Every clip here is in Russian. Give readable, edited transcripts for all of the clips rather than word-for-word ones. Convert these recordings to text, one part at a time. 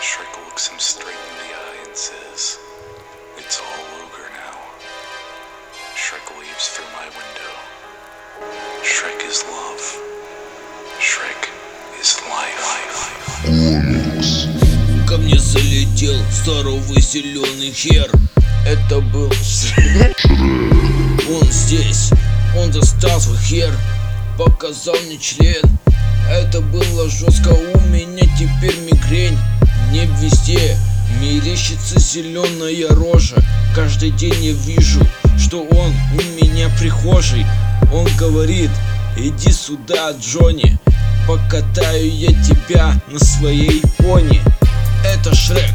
Shrek looks him straight in the eye and says, "It's all over now." Shrek leaves through my window. Shrek is love. Shrek is life. Ко мне залетел здоровый зеленый хер. Это был Шрек. Он здесь, он достал свой хер, показал мне член. Это было жестко, у меня теперь мигрень. Мне везде мерещится зеленая рожа. Каждый день я вижу, что он у меня прихожий. Он говорит: иди сюда, Джонни, покатаю я тебя на своей пони. Это Шрек,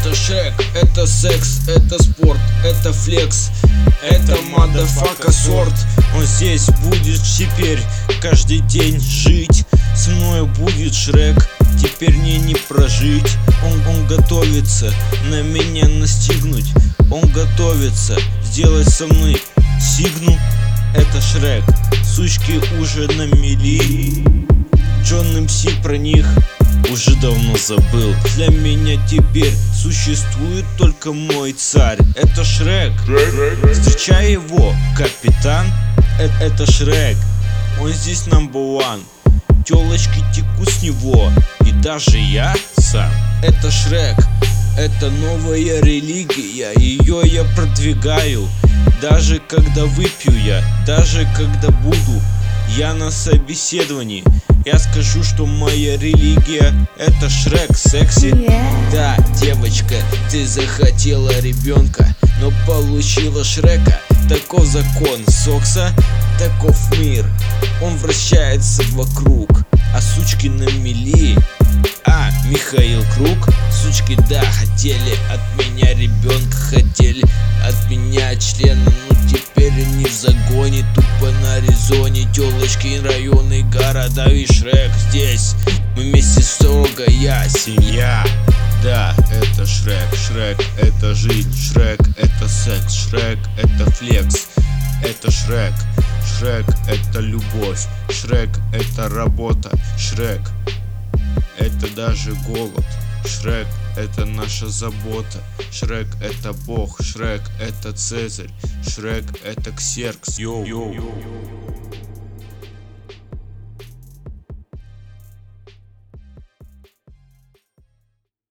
это секс, это спорт, это флекс, это motherfucker сорт. Он здесь будет теперь каждый день жить. Со мною будет Шрек, теперь мне не прожить. Он готовится на меня настигнуть. Он готовится сделать со мной сигну. Это Шрек, сучки уже на мели. Джон МС про них уже давно забыл. Для меня теперь существует только мой царь. Это Шрек. Встречай его, капитан. Это Шрек. Он здесь number one. Телочки текут с него, и даже я сам. Это Шрек. Это новая религия, ее я продвигаю. Даже когда выпью я, даже когда буду я на собеседовании, я скажу, что моя религия — это Шрек секси. Да, девочка, ты захотела ребенка, но получила Шрека. Таков закон Сокса, таков мир. Он вращается вокруг, а сучки на мели. Михаил Круг. Сучки, да, хотели от меня ребенка, хотели от меня члена, но теперь они в загоне, тупо на резоне. Телочки, районы, города и Шрек здесь. Мы вместе строгая семья. Да, это Шрек. Шрек — это жизнь. Шрек — это секс. Шрек — это флекс. Это Шрек. Шрек — это любовь. Шрек — это работа. Шрек — это даже голод. Шрек — это наша забота. Шрек — это Бог. Шрек — это Цезарь. Шрек — это Ксеркс. Йоу.